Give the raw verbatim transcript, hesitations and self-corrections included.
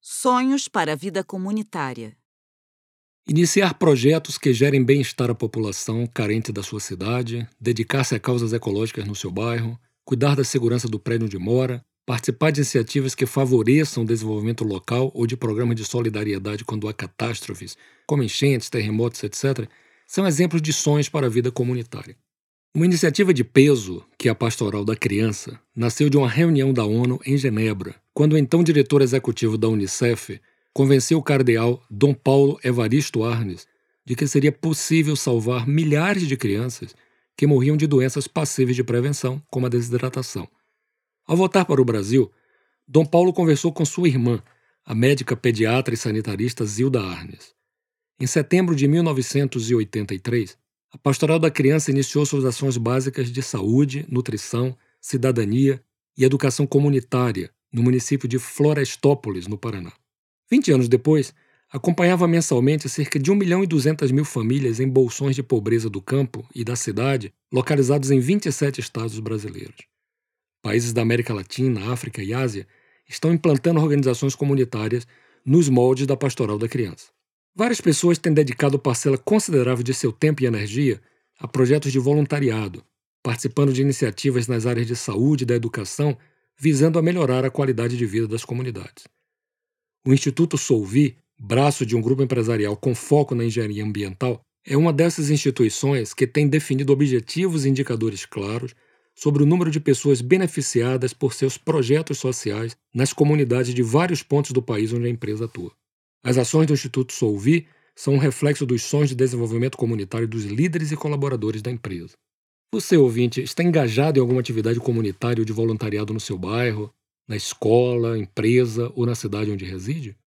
Sonhos para a vida comunitária. Iniciar projetos que gerem bem-estar à população carente da sua cidade, dedicar-se a causas ecológicas no seu bairro, cuidar da segurança do prédio onde mora, participar de iniciativas que favoreçam o desenvolvimento local ou de programas de solidariedade quando há catástrofes, como enchentes, terremotos, etcétera, são exemplos de sonhos para a vida comunitária. Uma iniciativa de peso, que é a Pastoral da Criança, nasceu de uma reunião da ONU em Genebra, quando o então diretor executivo da Unicef convenceu o cardeal Dom Paulo Evaristo Arnes de que seria possível salvar milhares de crianças que morriam de doenças passíveis de prevenção, como a desidratação. Ao voltar para o Brasil, Dom Paulo conversou com sua irmã, a médica pediatra e sanitarista Zilda Arnes. Em setembro de mil novecentos e oitenta e três, a Pastoral da Criança iniciou suas ações básicas de saúde, nutrição, cidadania e educação comunitária no município de Florestópolis, no Paraná. Vinte anos depois, acompanhava mensalmente cerca de um milhão e duzentas mil famílias em bolsões de pobreza do campo e da cidade, localizados em vinte e sete estados brasileiros. Países da América Latina, África e Ásia estão implantando organizações comunitárias nos moldes da Pastoral da Criança. Várias pessoas têm dedicado parcela considerável de seu tempo e energia a projetos de voluntariado, participando de iniciativas nas áreas de saúde e da educação, visando a melhorar a qualidade de vida das comunidades. O Instituto Solvi, braço de um grupo empresarial com foco na engenharia ambiental, é uma dessas instituições que tem definido objetivos e indicadores claros sobre o número de pessoas beneficiadas por seus projetos sociais nas comunidades de vários pontos do país onde a empresa atua. As ações do Instituto Solvi são um reflexo dos sonhos de desenvolvimento comunitário dos líderes e colaboradores da empresa. Você, ouvinte, está engajado em alguma atividade comunitária ou de voluntariado no seu bairro, na escola, empresa ou na cidade onde reside?